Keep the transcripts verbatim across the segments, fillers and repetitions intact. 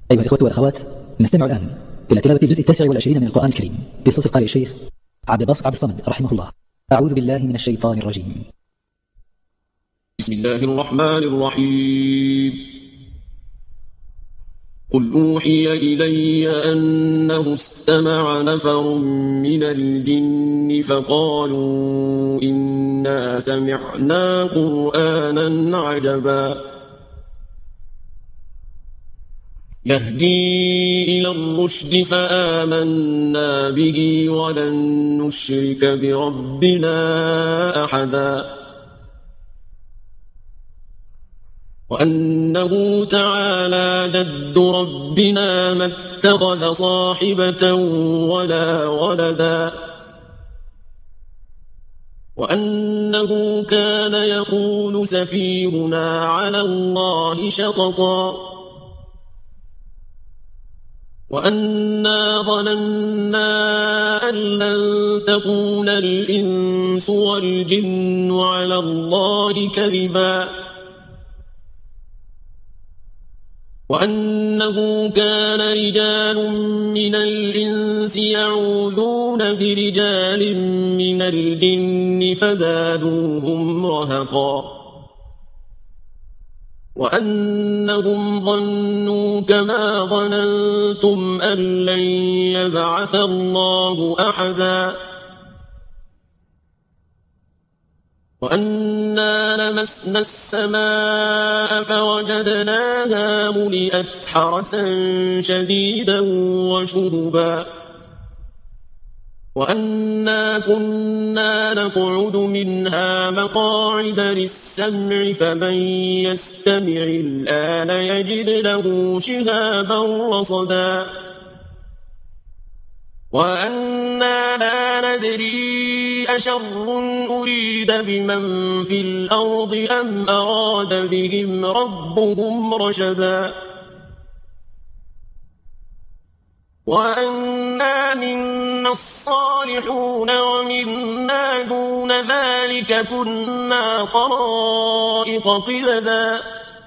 أيها الإخوة والأخوات، نستمع الآن إلى تلاوة الجزء التاسع والعشرين من القرآن الكريم بصوت القارئ الشيخ عبد الباسط عبد الصمد رحمه الله. أعوذ بالله من الشيطان الرجيم. بسم الله الرحمن الرحيم. قل أوحي إلي أنه استمع نفر من الجن فقالوا إنا سمعنا قرآنا عجبا يهدي إلى الرشد فآمنا به ولن نشرك بربنا أحدا وأنه تعالى جد ربنا ما اتخذ صاحبة ولا ولدا وأنه كان يقول سفيهنا على الله شططا وأنا ظننا أن لن تكون الإنس والجن على الله كذبا وأنه كان رجال من الإنس يعوذون برجال من الجن فزادوهم رهقا وأنهم ظنوا كما ظننتم أن لن يبعث الله أحدا وأنا لمسنا السماء فوجدناها ملئت حرسا شديدا وشهبا وأنا كنا نقعد منها مقاعد للسمع فمن يستمع الآن يجد له شهابا رصدا وأنا لا ندري أشر أريد بمن في الأرض أم أراد بهم ربهم رشدا وأنا منا الصالحون ومنا دون ذلك كنا طرائق قددا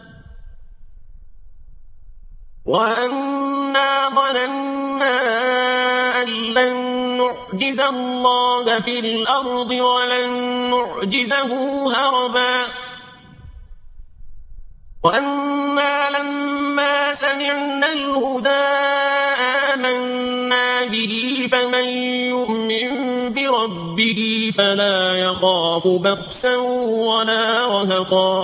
وأنا ظننا أن لن نعجز الله في الأرض ولن نعجزه هربا وأنا لما سمعنا الهدى آمنا به فمن يؤمن بربه فلا يخاف بخسا ولا رهقا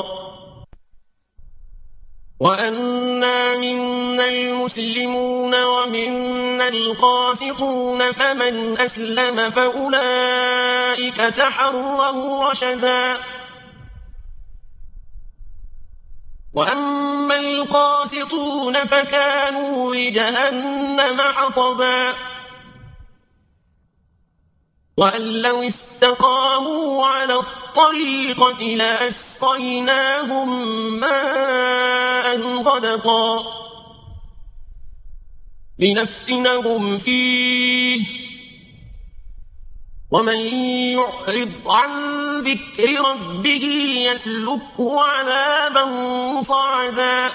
وأنا منا المسلمون ومنا القاسطون فمن أسلم فأولئك تحروا رشدا وأما القاسطون فكانوا لجهنم حطبا وأن لو استقاموا على الطريقة لأسقيناهم ماء غدقا لنفتنهم فيه ومن يعرض عن ذكر ربه يسلكه عذابا صعدا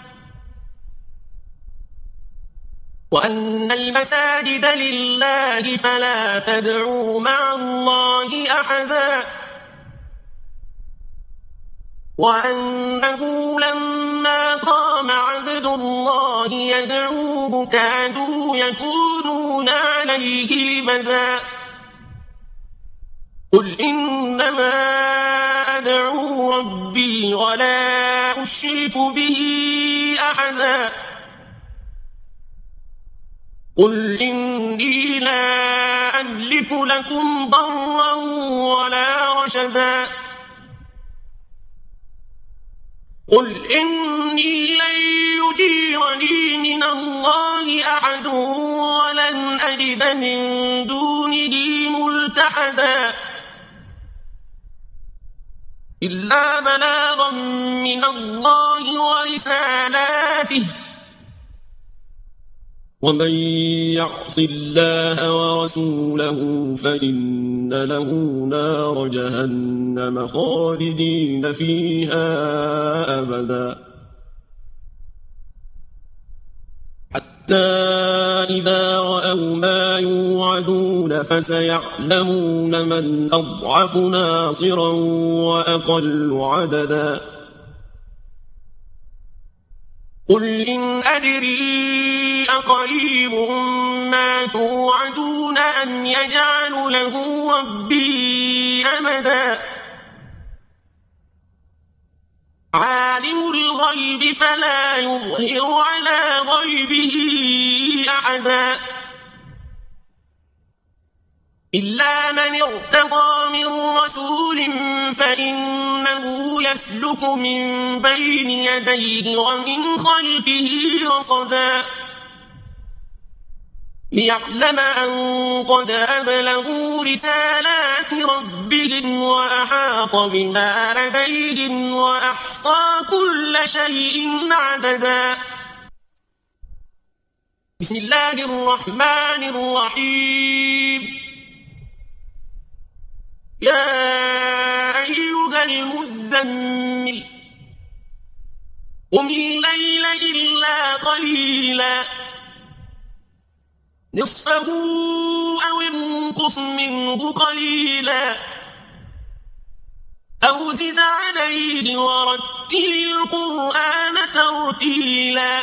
وأن المساجد لله فلا تدعوا مع الله أحدا وأنه لما قام عبد الله يدعوه كادوا يكونون عليه لبدا قل إنما أدعو ربي ولا أشرك به أحدا قل إني لا أملك لكم ضرا ولا رشدا قل إني لن يجيرني من الله أحد ولن أجد من دونه ملتحدا إلا بلاغا من الله ورسالاته ومن يعص الله ورسوله فإن له نار جهنم خالدين فيها أبدا إذا رأوا ما يوعدون فسيعلمون من أضعف ناصرا وأقل عددا قل إن أدري أقريب ما توعدون أم يجعل له ربي أمدا عالم الغيب فلا يظهر على غيبه أحدا إلا من ارتضى من رسول فإنه يسلك من بين يديه ومن خلفه رصدا ليعلم أن قد أبلغوا رسالات ربهم وأحاط بما لديهم وأحصى كل شيء عددا بسم الله الرحمن الرحيم يا أيها المزمل قم الليل إلا قليلا نصفه أو انقص منه قليلا أو زد عليه ورتل القرآن ترتيلا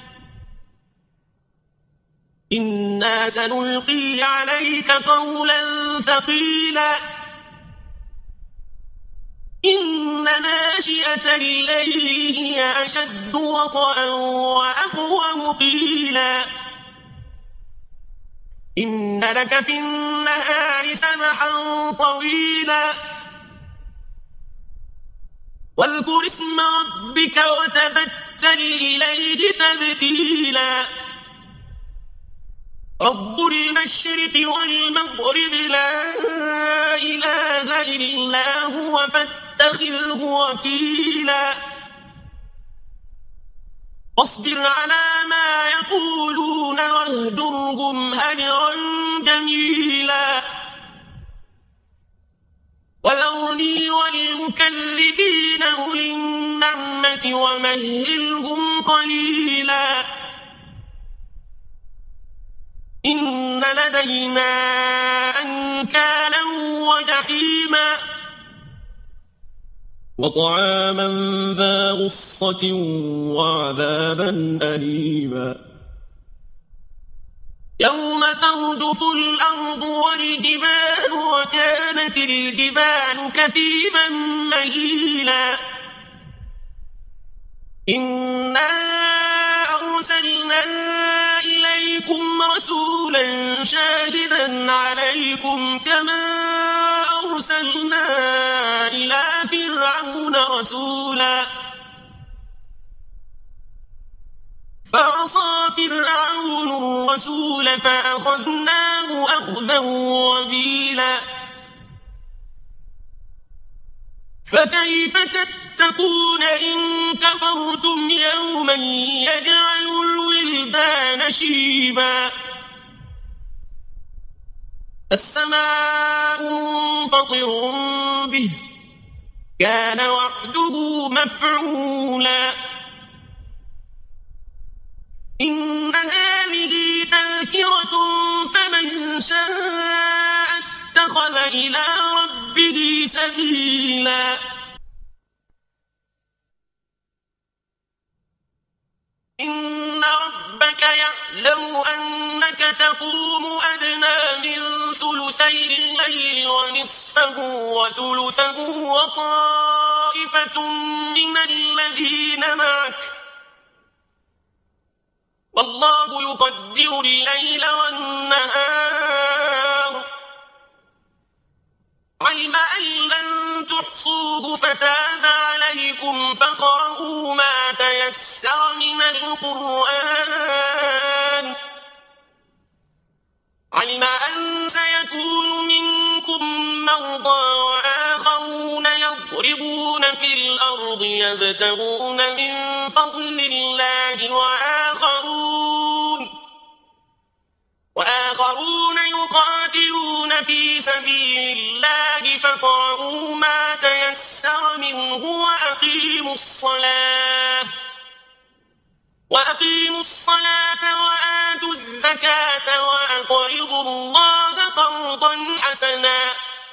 إنا سنلقي عليك قولا ثقيلا إن ناشئة الليل هي أشد وطئا وأقوم قيلا إن لك في النهار سبحا طويلا واذكر اسم ربك وتبتل إليه تبتيلا رب المشرق والمغرب لا إله إلا هو فاتخذه وكيلا واصبر على ما يقولون واهجرهم هجرا جميلا وذرني والمكذبين أولي النعمة ومهلهم قليلا إن لدينا أنكالا وجحيما وطعاما ذا غصة وعذابا أليما يوم ترجف الأرض والجبال وكانت الجبال كثيبا مهيلا إنا أرسلنا إليكم رسولا شاهدا عليكم كما أرسلنا إلى فرعون رسولا فعصى فرعون الرسول فأخذناه أخذا وبيلا فكيف تتقون إن كفرتم يوما يجعل الولدان شيبا السماء منفطر به كان وعده مفعولا إن هذه تذكرة فمن شاء اتخذ إلى ربه سبيلا إن ربك يعلم أنك تقوم أدنى من ثلثي الليل ونصفه وثلثه وطائفة من الذين معك والله يقدر الليل والنهار علم أن لن تحصوه فتاب عليكم فاقرؤوا ما تيسر من القرآن علم أن سيكون منكم مرضى وآخرون يضربون في الأرض يبتغون من فضل الله وآخرون وآخرون يقاتلون في سبيل الله فاقرؤوا ما تيسر منه وأقيموا الصلاة وأقيموا الصلاة وآتوا قرضا حسنا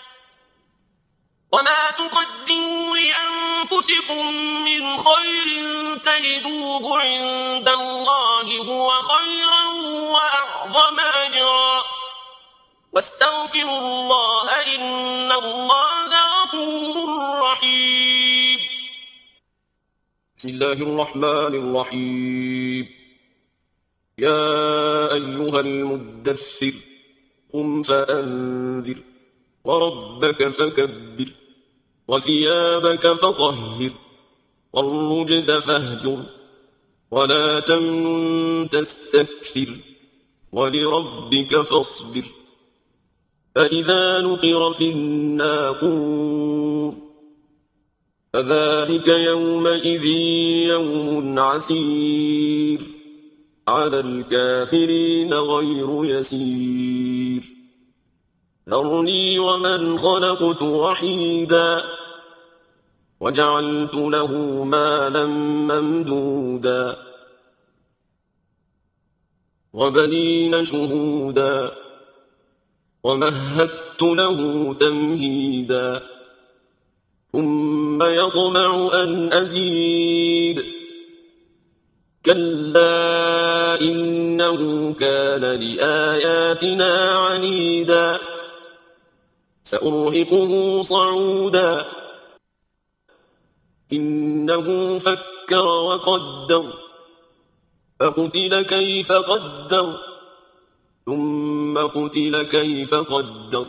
وما تقدموا لأنفسكم من خير تجدوه عند الله هو خيرا وأعظم أجرا واستغفروا الله إن الله غفور رحيم. بسم الله الرحمن الرحيم. يا أيها المدثر قم فأنذر وربك فكبر وثيابك فطهر والرجز فاهجر ولا تمنن تستكثر ولربك فاصبر فإذا نقر في الناقور فذلك يومئذ يوم عسير على الكافرين غير يسير ذرني ومن خلقت وحيدا وجعلت له مالا ممدودا وبنين شهودا ومهدت له تمهيدا ثم يطمع أن أزيد كلا إنه كان لآياتنا عنيدا سأرهقه صعودا إنه فكر وقدر فقتل كيف قدر ثم قتل كيف قدر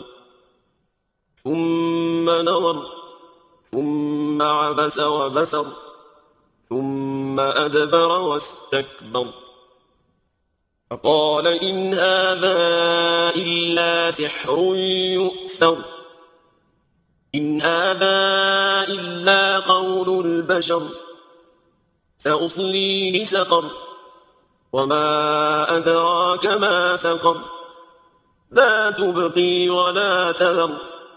ثم نظر ثم عبس وبسر ثم أدبر واستكبر فقال إن هذا إلا سحر يؤثر إن هذا إلا قول البشر سأصليه سقر وما أدراك ما سقر لا تبقي ولا تذر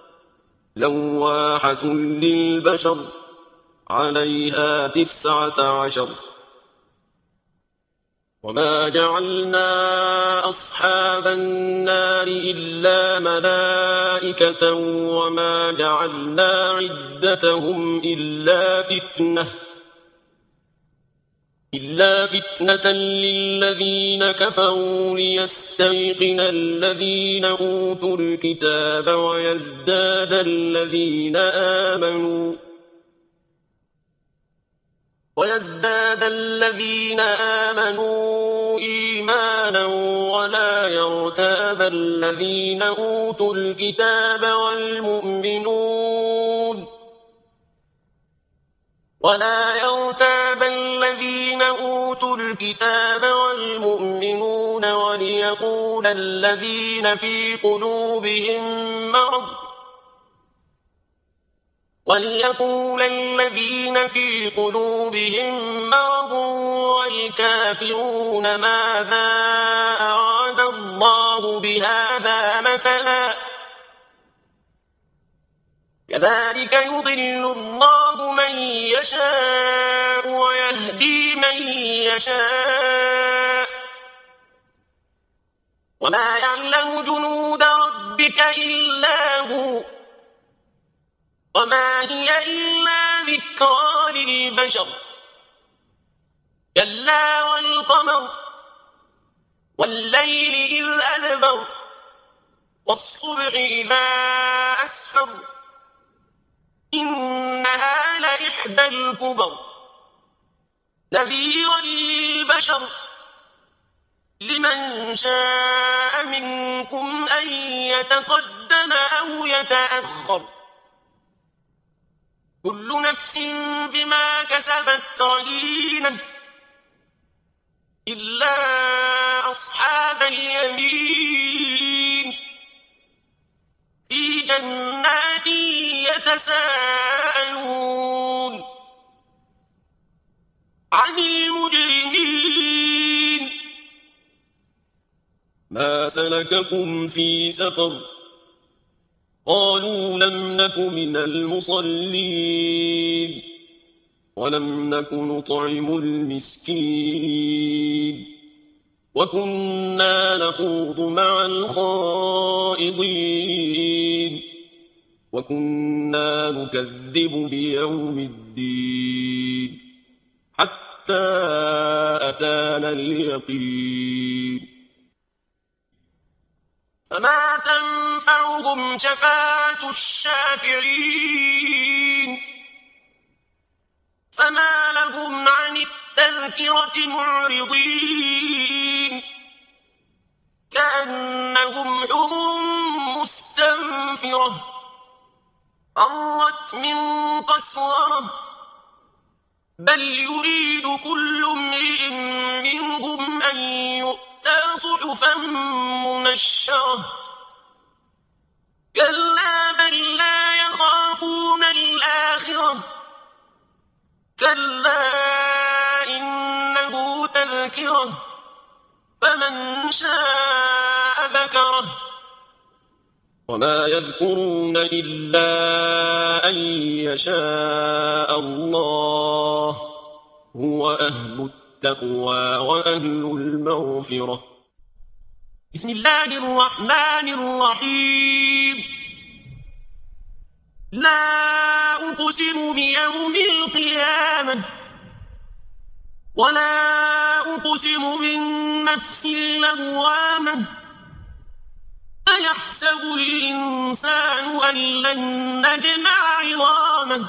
لواحة للبشر عليها تسعة عشر وما جعلنا أصحاب النار إلا ملائكة وما جعلنا عدتهم إلا فتنة إلا فتنة للذين كفروا ليستيقن الذين أوتوا الكتاب ويزداد الذين آمنوا ويزداد الذين آمنوا إيمانا ولا يرتاب الذين أوتوا الكتاب والمؤمنون ولا يرتاب الذين أوتوا الكتاب والمؤمنون وليقول الذين في قلوبهم مرض وليقول الذين في قلوبهم مرض والكافرون ماذا أراد الله بهذا مثلا كذلك يضل الله من يشاء ويهدي من يشاء وما يعلم جنود ربك إلا هو وما هي إلا ذكرى للبشر كلا والقمر والليل إذ أدبر والصبح إذا أسفر إنها لإحدى الكبر نذيرا للبشر لمن شاء منكم أن يتقدم أو يتأخر كل نفس بما كسبت رهينة إلا أصحاب اليمين في جنات يتساءلون عن المجرمين ما سلككم في سقر قالوا لم نك من المصلين ولم نك نطعم المسكين وكنا نخوض مع الخائضين وكنا نكذب بيوم الدين حتى أتانا اليقين فما تنفعهم شفاعة الشافعين فما لهم عن التذكرة معرضين كأنهم حمر مستنفرة فرت من قسورة بل يريد كل امرئ منهم أن يؤتى صحفا منشرة كلا بل لا يخافون الآخرة كلا إنه تذكرة فمن شاء ذكره وما يذكرون إلا أن يشاء الله هو أهل التقوى وأهل المغفرة بسم الله الرحمن الرحيم لا أقسم بيوم القيامة ولا أقسم بالنفس اللوامة أيحسب الإنسان أن لن نجمع عظامه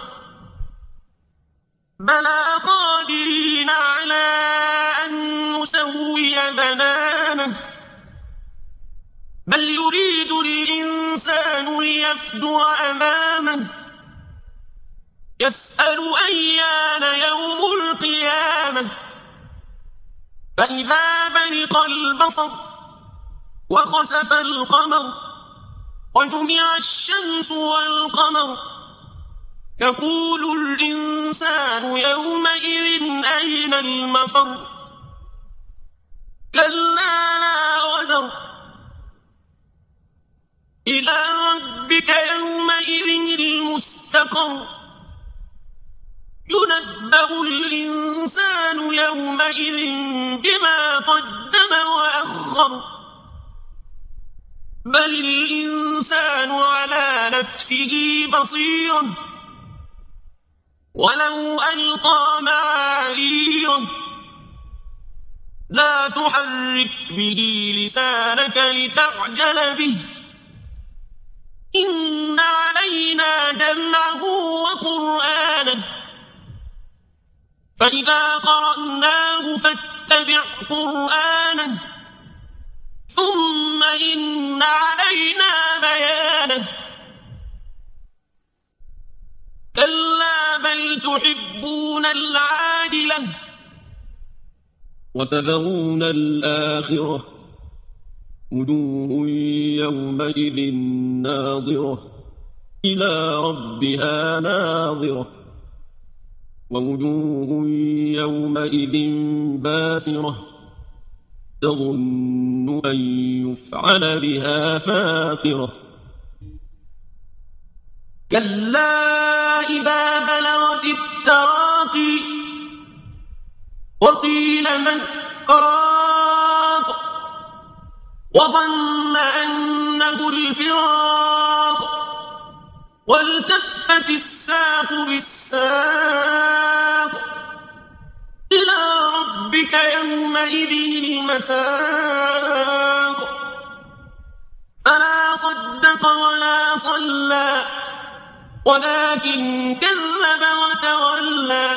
بلى قادرين على أن نسوي بنانه بل يريد الإنسان ليفجر أمامه يسأل أيان يوم القيامة فإذا برق البصر وخسف القمر وجمع الشمس والقمر يقول الإنسان يومئذ أين المفر كلا لا وزر إلى ربك يومئذ المستقر ينبأ الإنسان يومئذ بما قدم وأخر بل الإنسان على نفسه بصيرة ولو ألقى معاذيره لا تحرك به لسانك لتعجل به إن علينا جمعه وقرآنه فإذا قرأناه فاتبع قرآنه ثم إن علينا بيانه كلا بل تحبون العاجلة وتذرون الآخرة وجوه يومئذ ناظرة إلى ربها ناظرة ووجوه يومئذ باسرة تظن أن يفعل بها فاقرة كلا إذا بلغت التراقي وقيل من راق وظن أنه الفراق والتفت الساق بالساق إلى ربك يومئذ المساق فلا صدق ولا صلى ولكن كذب وتولى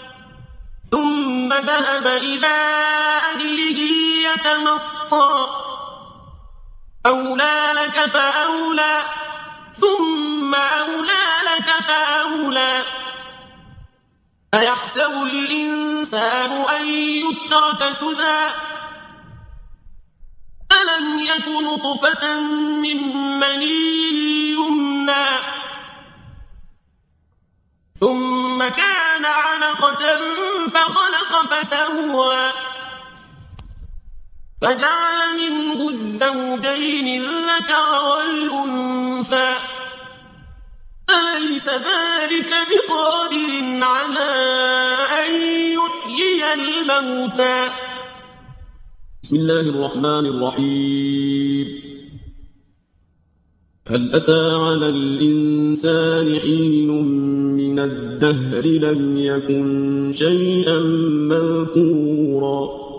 ثم ذهب إلى أهله يتمطى أولى لك فأولى ثم أولى لك فأولى أيحسب الإنسان أن يترك سدى ألم يك نطفة من مني يمنى ثم كان علقة فخلق فسوى فجعل منه الزوجين الذكر والأنثى أليس ذلك بقادر على أن يحيي الموتى بسم الله الرحمن الرحيم هل أتى على الإنسان حين من الدهر لم يكن شيئا مذكورا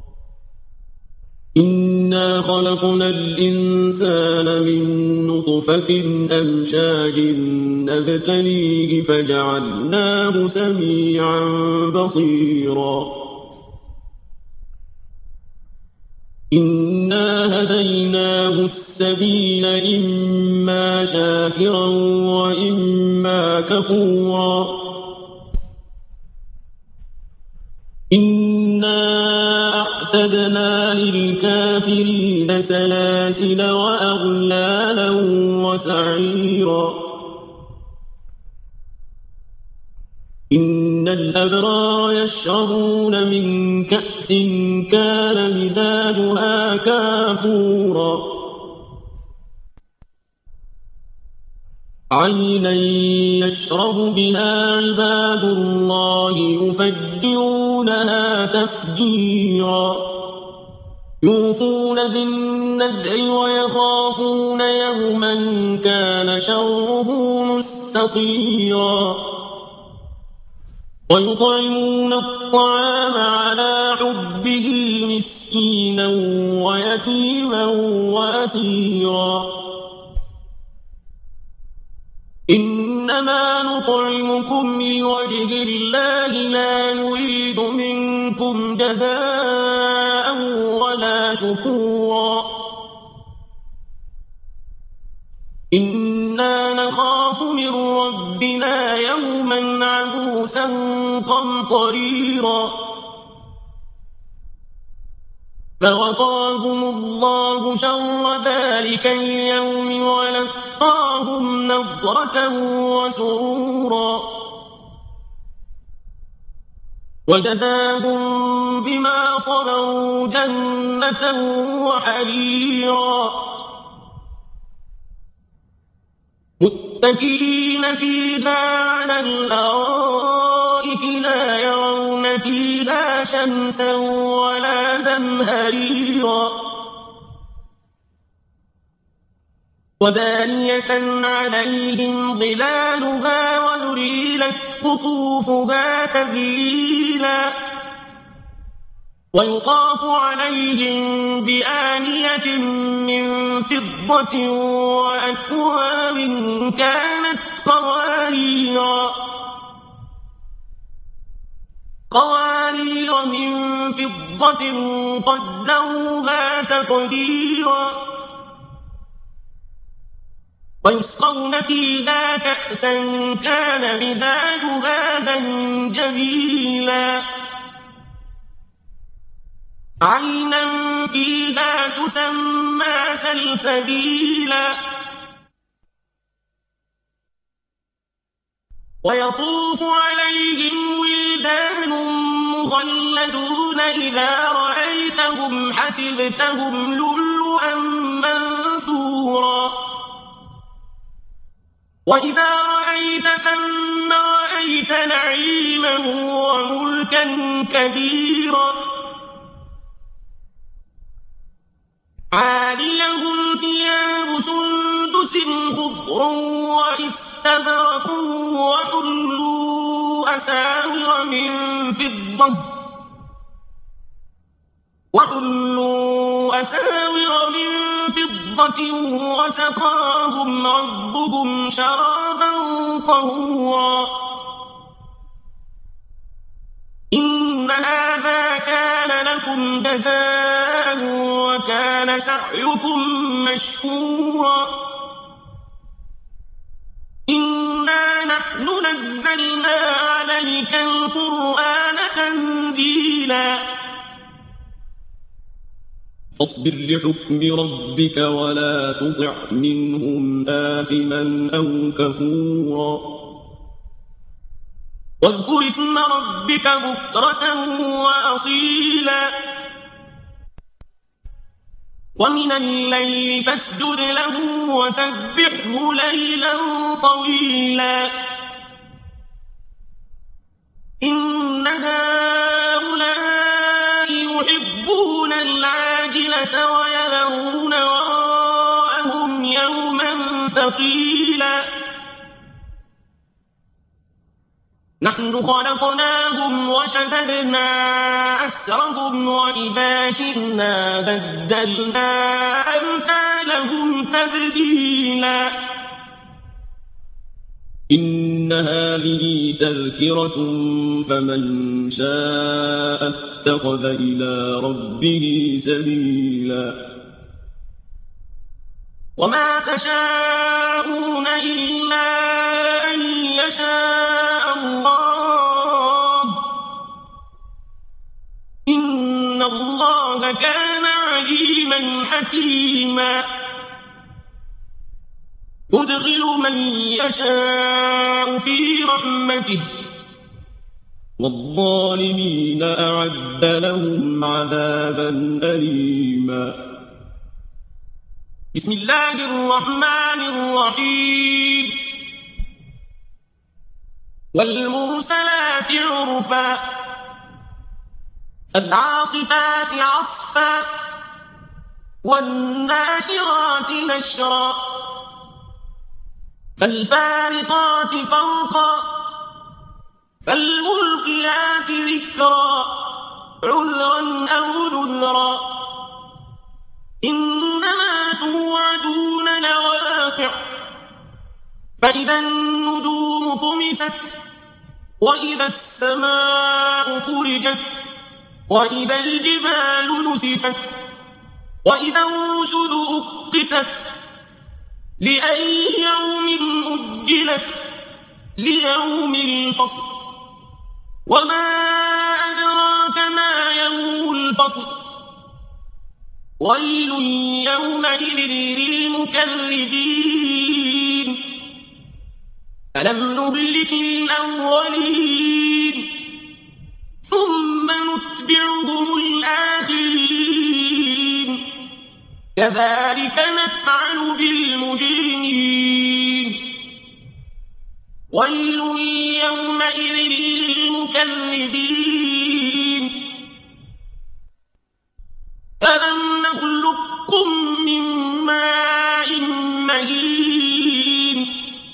إنا خلقنا الإنسان من نطفة أمشاج نبتليه فجعلناه سميعا بصيرا إنا هديناه السبيل إما شاكرا وإما كفورا إنا أعتدنا للكافرين سلاسل وأغلالا وسعيرا إن الأبرار يشربون من كأس كان مزاجها كافورا عينا يشرب بها عباد الله يفجرونها تفجيرا يوفون بالنذر ويخافون يوما كان شره مستطيرا ويطعمون الطعام على حبه مسكينا ويتيما وأسيرا إنما نطعمكم لوجه الله لا نريد منكم جزاء ولا شكورا إنا نخاف من ربنا يوما عبوسا قمطريرا فوقاهم الله شر ذلك اليوم ولقاهم نضرة وسرورا وجزاهم بما صبروا جنة وحريرا متكئين فيها على الأرائك لا يرون فيها شمسا ولا زمهريرا ودانية عليهم ظلالها وذللت قطوفها تذليلا ويطاف عليهم بآنية من فضة وأكواب كانت قواريرا قوارير من فضة قدروها تقديرا ويسقون فيها كأسا كان مزاجها زنجبيلا عينا فيها تسمى سلسبيلا ويطوف عليهم ولدان مخلدون إذا رأيتهم حسبتهم لؤلؤا منثورا وإذا رأيت ثم رأيت نعيما وملكا كبيرا عاليهم ثياب سندس خضر واستبرق وحلوا أساور من فضة وحلوا أساور من فضة وسقاهم ربهم شرابا طهورا إن هذا كان لكم جزاء وكان سعيكم مشكورا إنا نحن نزلنا عليك القرآن تنزيلا فاصبر لحكم ربك ولا تطع منهم آثما أو كفورا واذكر اسم ربك بكرة وأصيلا ومن الليل فاسجد له وسبحه ليلا طويلا إن هؤلاء يحبون العالمين الزينة ويذرون وراءهم يوما ثقيلا نحن خلقناهم وشددنا أسرهم وإذا شئنا بدلنا أمثالهم تبديلا إن هذه تذكرة فمن شاء اتخذ إلى ربه سبيلا وما تشاءون إلا أن يشاء الله إن الله كان عليما حكيما يدخل من يشاء في رحمته والظالمين أعد لهم عذابا أليما بسم الله الرحمن الرحيم والمرسلات عرفا فالعاصفات عصفا والناشرات نشرا فالفارقات فرقا فالملقيات ذكرا عذرا أو نذرا إنما توعدون لواقع فإذا النجوم طمست وإذا السماء فرجت وإذا الجبال نسفت وإذا الرسل أقتت لأي يوم أجلت ليوم الفصل وما أدراك ما يوم الفصل ويل يومئذ للمكذبين ألم نهلك الأولين ثم نتبعهم الآخرين كذلك نفعل بالمجرمين ويل يومئذ للمكذبين ألم نخلقكم من ماء مهين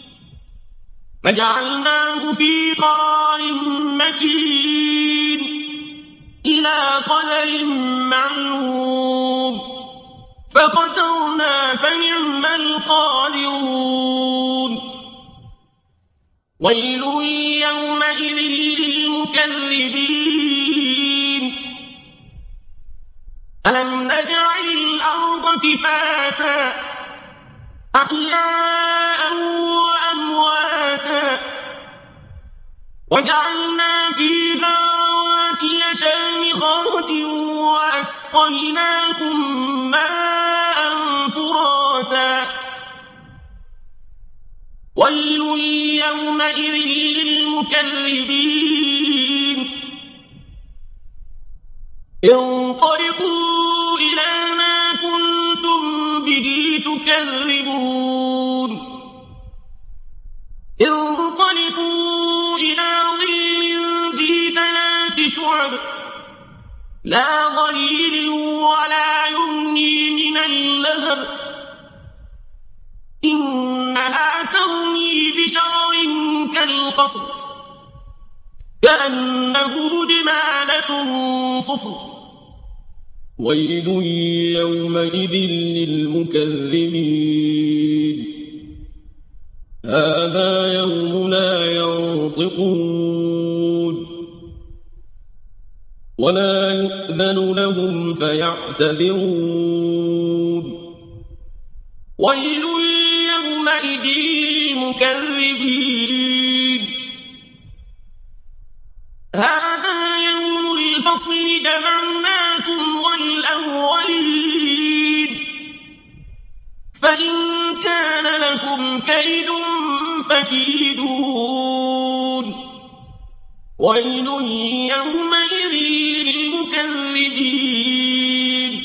فجعلناه في قرار مكين إلى قدر معلوم فقدرنا فنعم القادرون ويل يومئذ للمكذبين ألم نجعل الأرض كفاتا أحياء وأمواتا وجعلنا فيها رواسي شامخات وأسقيناكم ماء فراتا ويل يومئذ للمكذبين انطلقوا إلى ما كنتم به تكذبون انطلقوا إلى ظل ذي ثلاث شعب لا ظليل ولا يغني من اللهب إنها ترمي بشرر كالقصر كأنه جمالة صفر ويل يومئذ للمكذبين هذا يوم لا ينطقون ولا يؤذن لهم فيعتذرون ويل يومئذ للمكذبين هذا يوم الفصل جمعناكم والأولين فإن كان لكم كيد فكيدون ويل يومئذ للمكذبين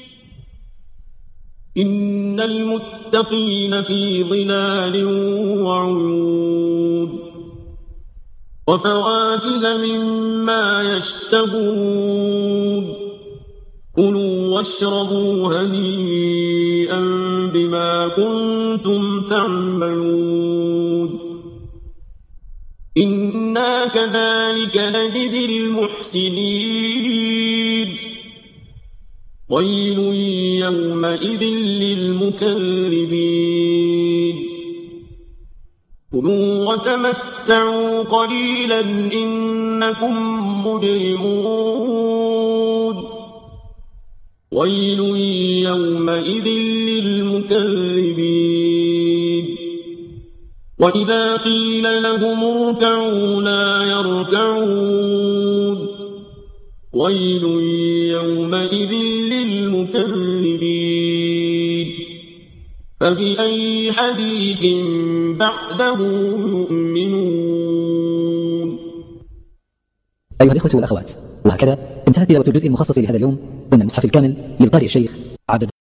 إن المتقين في ظلال وعيون وفواكه مما يشتهون كلوا واشربوا هنيئا بما كنتم تعملون إنا كذلك نجزي المحسنين ويل يومئذ للمكذبين كلوا وتمتعوا قليلا إنكم مجرمون ويل يومئذ للمكذبين وإذا قيل لهم اركعوا لا يركعون ويل يومئذ للمكذبين فبأي حديث بعده يؤمنون. أيها الإخوة والأخوات، وهكذا انتهت تلاوة الجزء المخصص لهذا اليوم ضمن المصحف الكامل للقارئ الشيخ عبد